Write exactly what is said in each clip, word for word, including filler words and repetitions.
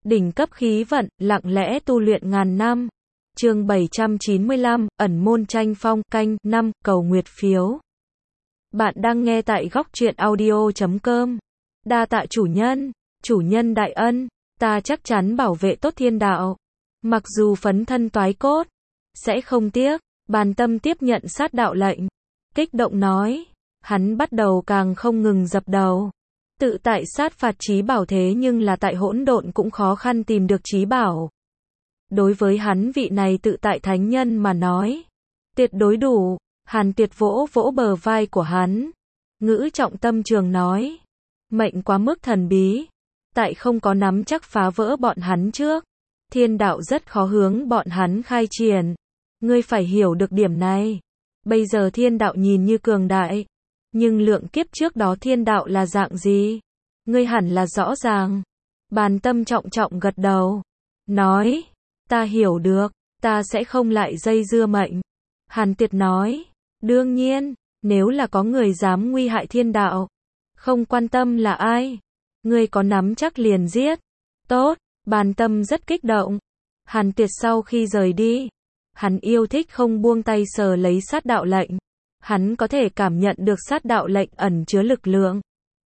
Đỉnh cấp khí vận, lặng lẽ tu luyện ngàn năm. Chương bảy trăm chín mươi lăm, ẩn môn tranh phong, canh năm, cầu nguyệt phiếu. Bạn đang nghe tại góc truyện audio chấm com. Đa tạ chủ nhân, chủ nhân đại ân, ta chắc chắn bảo vệ tốt thiên đạo. Mặc dù phấn thân toái cốt, sẽ không tiếc. Bàn Tâm tiếp nhận sát đạo lệnh, kích động nói, hắn bắt đầu càng không ngừng dập đầu. Tự tại sát phạt chí bảo thế nhưng là tại hỗn độn cũng khó khăn tìm được chí bảo. Đối với hắn vị này tự tại thánh nhân mà nói, tuyệt đối đủ. Hàn Tuyệt vỗ vỗ bờ vai của hắn, ngữ trọng tâm trường nói, mệnh quá mức thần bí, tại không có nắm chắc phá vỡ bọn hắn trước, thiên đạo rất khó hướng bọn hắn khai triển. Ngươi phải hiểu được điểm này. Bây giờ thiên đạo nhìn như cường đại, nhưng lượng kiếp trước đó thiên đạo là dạng gì? Ngươi hẳn là rõ ràng. Bàn Tâm trọng trọng gật đầu, nói, ta hiểu được, ta sẽ không lại dây dưa mệnh. Hàn Tuyệt nói, đương nhiên, nếu là có người dám nguy hại thiên đạo, không quan tâm là ai, ngươi có nắm chắc liền giết. Tốt, Bàn Tâm rất kích động. Hàn Tuyệt sau khi rời đi, hắn yêu thích không buông tay sờ lấy sát đạo lệnh. Hắn có thể cảm nhận được sát đạo lệnh ẩn chứa lực lượng.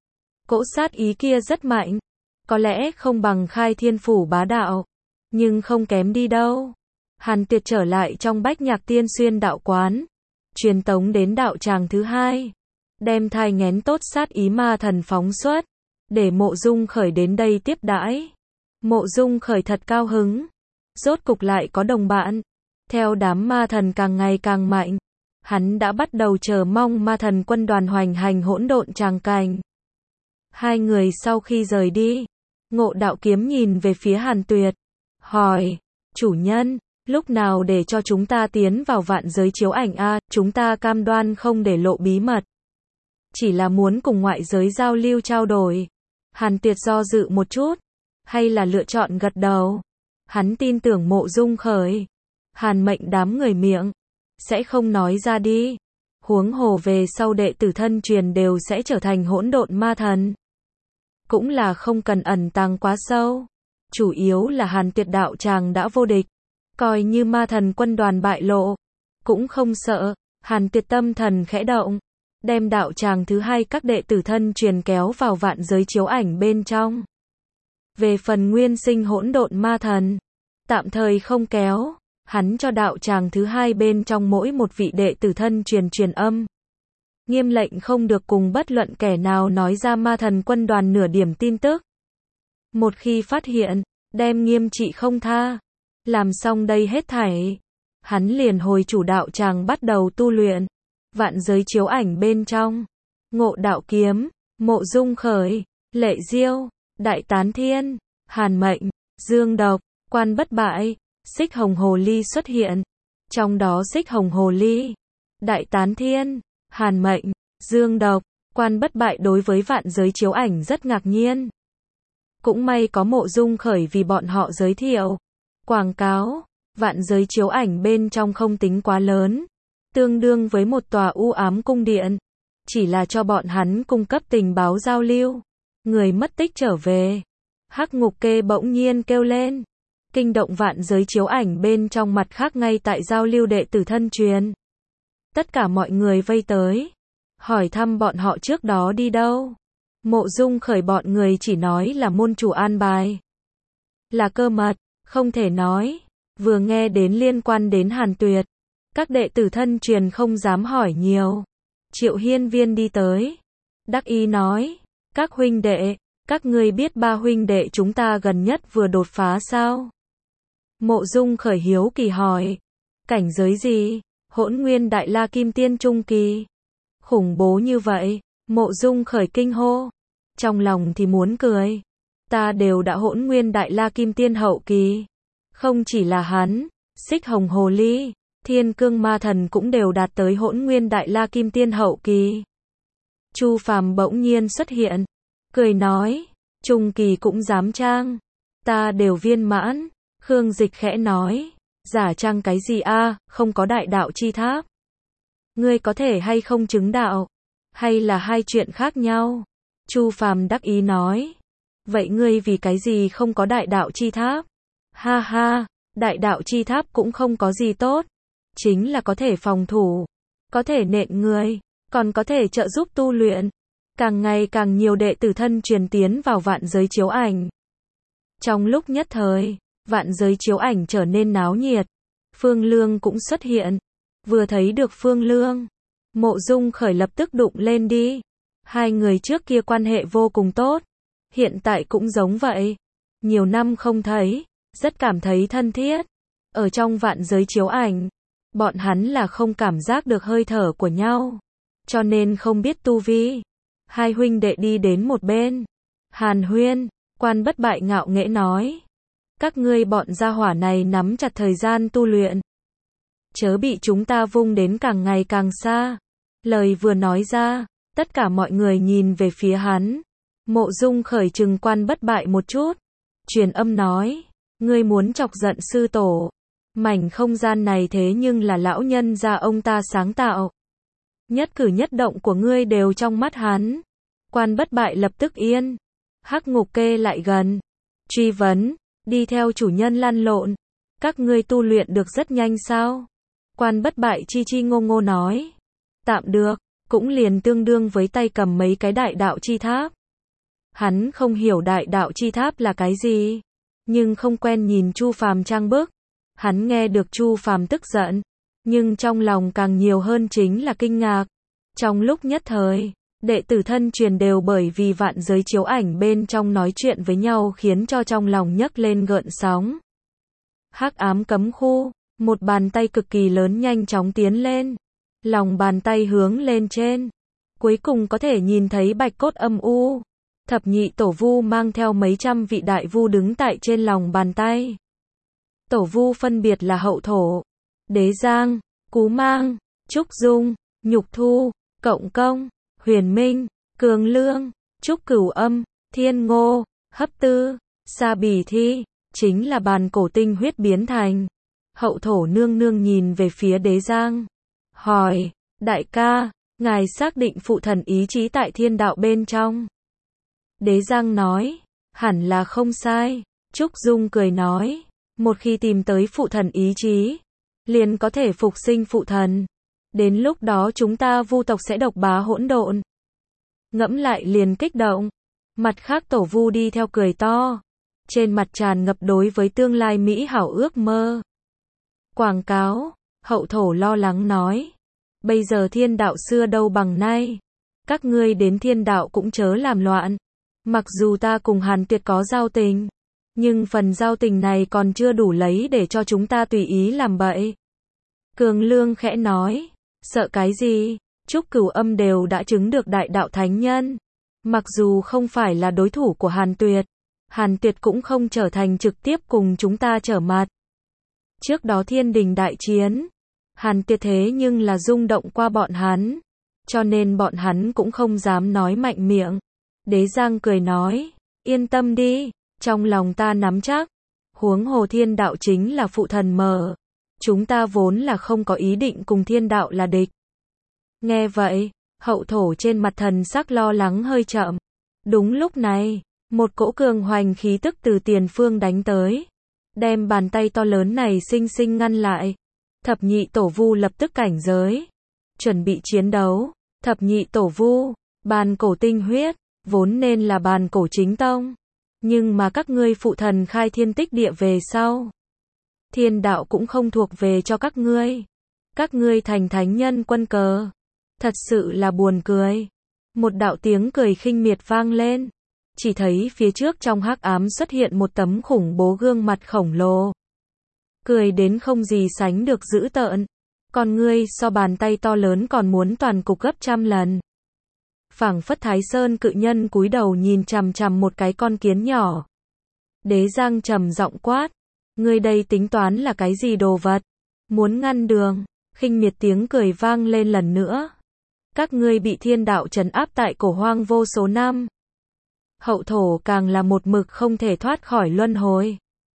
Cỗ sát ý kia rất mạnh. Có lẽ không bằng khai thiên phủ bá đạo, nhưng không kém đi đâu. Hàn Tuyệt trở lại trong Bách Nhạc Tiên Xuyên đạo quán, truyền tống đến đạo tràng thứ hai, đem thai nghén tốt sát ý ma thần phóng xuất, để Mộ Dung Khởi đến đây tiếp đãi. Mộ Dung Khởi thật cao hứng, rốt cục lại có đồng bạn. Theo đám ma thần càng ngày càng mạnh, hắn đã bắt đầu chờ mong ma thần quân đoàn hoành hành hỗn độn tràng cảnh. Hai người sau khi rời đi, Ngộ Đạo Kiếm nhìn về phía Hàn Tuyệt, hỏi, chủ nhân, lúc nào để cho chúng ta tiến vào vạn giới chiếu ảnh a? Chúng ta cam đoan không để lộ bí mật, chỉ là muốn cùng ngoại giới giao lưu trao đổi. Hàn Tuyệt do dự một chút, hay là lựa chọn gật đầu. Hắn tin tưởng Mộ Dung Khởi, Hàn mệnh đám người miệng sẽ không nói ra đi. Huống hồ về sau đệ tử thân truyền đều sẽ trở thành hỗn độn ma thần, cũng là không cần ẩn tàng quá sâu. Chủ yếu là Hàn Tuyệt đạo tràng đã vô địch, coi như ma thần quân đoàn bại lộ cũng không sợ. Hàn Tuyệt tâm thần khẽ động, đem đạo tràng thứ hai các đệ tử thân truyền kéo vào vạn giới chiếu ảnh bên trong. Về phần nguyên sinh hỗn độn ma thần, tạm thời không kéo. Hắn cho đạo tràng thứ hai bên trong mỗi một vị đệ tử thân truyền truyền âm, nghiêm lệnh không được cùng bất luận kẻ nào nói ra ma thần quân đoàn nửa điểm tin tức. Một khi phát hiện, đem nghiêm trị không tha. Làm xong đây hết thảy, hắn liền hồi chủ đạo tràng bắt đầu tu luyện. Vạn giới chiếu ảnh bên trong, Ngộ Đạo Kiếm, Mộ Dung Khởi, Lệ Diêu, Đại Tán Thiên, Hàn Mệnh, Dương Độc, Quan Bất Bại, Xích Hồng Hồ Ly xuất hiện. Trong đó Xích Hồng Hồ Ly, Đại Tán Thiên, Hàn Mệnh, Dương Độc, Quan Bất Bại đối với vạn giới chiếu ảnh rất ngạc nhiên. Cũng may có Mộ Dung Khởi vì bọn họ giới thiệu, quảng cáo. Vạn giới chiếu ảnh bên trong không tính quá lớn, tương đương với một tòa u ám cung điện, chỉ là cho bọn hắn cung cấp tình báo giao lưu. Người mất tích trở về, Hắc Ngục Kê bỗng nhiên kêu lên, kinh động vạn giới chiếu ảnh bên trong. Mặt khác ngay tại giao lưu đệ tử thân truyền, tất cả mọi người vây tới, hỏi thăm bọn họ trước đó đi đâu. Mộ Dung Khởi bọn người chỉ nói là môn chủ an bài, là cơ mật, không thể nói. Vừa nghe đến liên quan đến Hàn Tuyệt, các đệ tử thân truyền không dám hỏi nhiều. Triệu Hiên Viên đi tới, đắc ý nói, các huynh đệ, các ngươi biết ba huynh đệ chúng ta gần nhất vừa đột phá sao? Mộ Dung Khởi hiếu kỳ hỏi, cảnh giới gì? Hỗn Nguyên Đại La Kim Tiên trung kỳ. Khủng bố như vậy. Mộ Dung Khởi kinh hô, trong lòng thì muốn cười. Ta đều đã Hỗn Nguyên Đại La Kim Tiên hậu kỳ. Không chỉ là hắn, Xích Hồng Hồ Ly, Thiên Cương Ma Thần cũng đều đạt tới Hỗn Nguyên Đại La Kim Tiên hậu kỳ. Chu Phàm bỗng nhiên xuất hiện, cười nói, trung kỳ cũng dám trang, ta đều viên mãn. Khương Dịch khẽ nói, giả trang cái gì a, không có đại đạo chi tháp. Ngươi có thể hay không chứng đạo, hay là hai chuyện khác nhau. Chu Phàm đắc ý nói, Vậy ngươi vì cái gì không có đại đạo chi tháp? Ha ha, đại đạo chi tháp cũng không có gì tốt. Chính là có thể phòng thủ, có thể nện người, còn có thể trợ giúp tu luyện. Càng ngày càng nhiều đệ tử thân truyền tiến vào vạn giới chiếu ảnh. Trong lúc nhất thời, vạn giới chiếu ảnh trở nên náo nhiệt. Phương Lương cũng xuất hiện. Vừa thấy được Phương Lương, Mộ Dung Khởi lập tức đụng lên đi. Hai người trước kia quan hệ vô cùng tốt, hiện tại cũng giống vậy. Nhiều năm không thấy, rất cảm thấy thân thiết. Ở trong vạn giới chiếu ảnh, bọn hắn là không cảm giác được hơi thở của nhau, cho nên không biết tu vi. Hai huynh đệ đi đến một bên. Hàn Huyên, Quan Bất Bại ngạo nghễ nói. Các ngươi bọn gia hỏa này nắm chặt thời gian tu luyện. Chớ bị chúng ta vung đến càng ngày càng xa. Lời vừa nói ra, tất cả mọi người nhìn về phía hắn. Mộ Dung Khởi trừng Quan Bất Bại một chút. Truyền âm nói. Ngươi muốn chọc giận sư tổ. Mảnh không gian này thế nhưng là lão nhân gia ông ta sáng tạo. Nhất cử nhất động của ngươi đều trong mắt hắn. Quan Bất Bại lập tức yên. Hắc Ngục kê lại gần. Truy vấn. Đi theo chủ nhân lăn lộn. Các ngươi tu luyện được rất nhanh sao? Quan Bất Bại chi chi ngô ngô nói. Tạm được. Cũng liền tương đương với tay cầm mấy cái đại đạo chi tháp. Hắn không hiểu đại đạo chi tháp là cái gì. Nhưng không quen nhìn Chu Phàm trang bức. Hắn nghe được Chu Phàm tức giận. Nhưng trong lòng càng nhiều hơn chính là kinh ngạc. Trong lúc nhất thời, đệ tử thân truyền đều bởi vì vạn giới chiếu ảnh bên trong nói chuyện với nhau khiến cho trong lòng nhấc lên gợn sóng. Hắc ám cấm khu, một bàn tay cực kỳ lớn nhanh chóng tiến lên. Lòng bàn tay hướng lên trên. Cuối cùng có thể nhìn thấy bạch cốt âm u. Thập nhị tổ vu mang theo mấy trăm vị đại vu đứng tại trên lòng bàn tay. Tổ vu phân biệt là Hậu Thổ, Đế Giang, Cú Mang, Trúc Dung, Nhục Thu, Cộng Công, Huyền Minh, Cường Lương, Trúc Cửu Âm, Thiên Ngô, Hấp Tư, Sa Bỉ Thi, chính là bàn cổ tinh huyết biến thành. Hậu Thổ nương nương nhìn về phía Đế Giang, hỏi, đại ca, ngài xác định phụ thần ý chí tại thiên đạo bên trong? Đế Giang nói, hẳn là không sai. Trúc Dung cười nói, một khi tìm tới phụ thần ý chí, liền có thể phục sinh phụ thần. Đến lúc đó chúng ta vu tộc sẽ độc bá hỗn độn. Ngẫm lại liền kích động. Mặt khác tổ vu đi theo cười to. Trên mặt tràn ngập đối với tương lai mỹ hảo ước mơ. Quảng cáo, Hậu Thổ lo lắng nói. Bây giờ thiên đạo xưa đâu bằng nay. Các ngươi đến thiên đạo cũng chớ làm loạn. Mặc dù ta cùng Hàn Tuyệt có giao tình, nhưng phần giao tình này còn chưa đủ lấy để cho chúng ta tùy ý làm bậy. Cường Lương khẽ nói, sợ cái gì? Trúc Cửu Âm đều đã chứng được đại đạo thánh nhân. Mặc dù không phải là đối thủ của Hàn Tuyệt, Hàn Tuyệt cũng không trở thành trực tiếp cùng chúng ta trở mặt. Trước đó thiên đình đại chiến, Hàn Tuyệt thế nhưng là rung động qua bọn hắn, cho nên bọn hắn cũng không dám nói mạnh miệng. Đế Giang cười nói, yên tâm đi, trong lòng ta nắm chắc. Huống hồ thiên đạo chính là phụ thần mở. Chúng ta vốn là không có ý định cùng thiên đạo là địch. Nghe vậy, Hậu Thổ trên mặt thần sắc lo lắng hơi chậm. Đúng lúc này, một cỗ cường hoành khí tức từ tiền phương đánh tới, đem bàn tay to lớn này xinh xinh ngăn lại. Thập nhị tổ vu lập tức cảnh giới, chuẩn bị chiến đấu. Thập nhị tổ vu, bàn cổ tinh huyết, vốn nên là bàn cổ chính tông. Nhưng mà các ngươi phụ thần khai thiên tích địa về sau, thiên đạo cũng không thuộc về cho các ngươi. Các ngươi thành thánh nhân quân cờ. Thật sự là buồn cười. Một đạo tiếng cười khinh miệt vang lên. Chỉ thấy phía trước trong hắc ám xuất hiện một tấm khủng bố gương mặt khổng lồ. Cười đến không gì sánh được dữ tợn. Còn ngươi so bàn tay to lớn còn muốn toàn cục gấp trăm lần. Phảng phất Thái Sơn cự nhân cúi đầu nhìn chằm chằm một cái con kiến nhỏ. Đế Giang trầm giọng quát, ngươi đây tính toán là cái gì đồ vật? Muốn ngăn đường? Khinh miệt tiếng cười vang lên lần nữa. Các ngươi bị thiên đạo trấn áp tại cổ hoang vô số năm. Hậu Thổ càng là một mực không thể thoát khỏi luân hồi.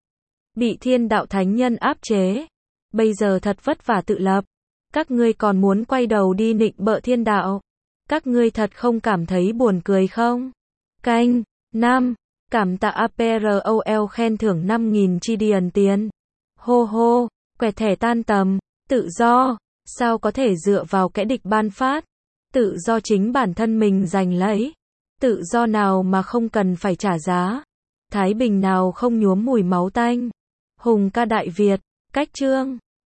Bị thiên đạo thánh nhân áp chế. Bây giờ thật vất vả tự lập. Các ngươi còn muốn quay đầu đi nịnh bợ thiên đạo. Các ngươi thật không cảm thấy buồn cười không? Canh năm Cảm tạ a pê rờ o lờ khen thưởng năm nghìn chi điền tiền. Hô hô, quẹt thẻ tan tầm. Tự do, sao có thể dựa vào kẻ địch ban phát. Tự do chính bản thân mình giành lấy. Tự do nào mà không cần phải trả giá. Thái Bình nào không nhuốm mùi máu tanh. Hùng ca Đại Việt, cách chương.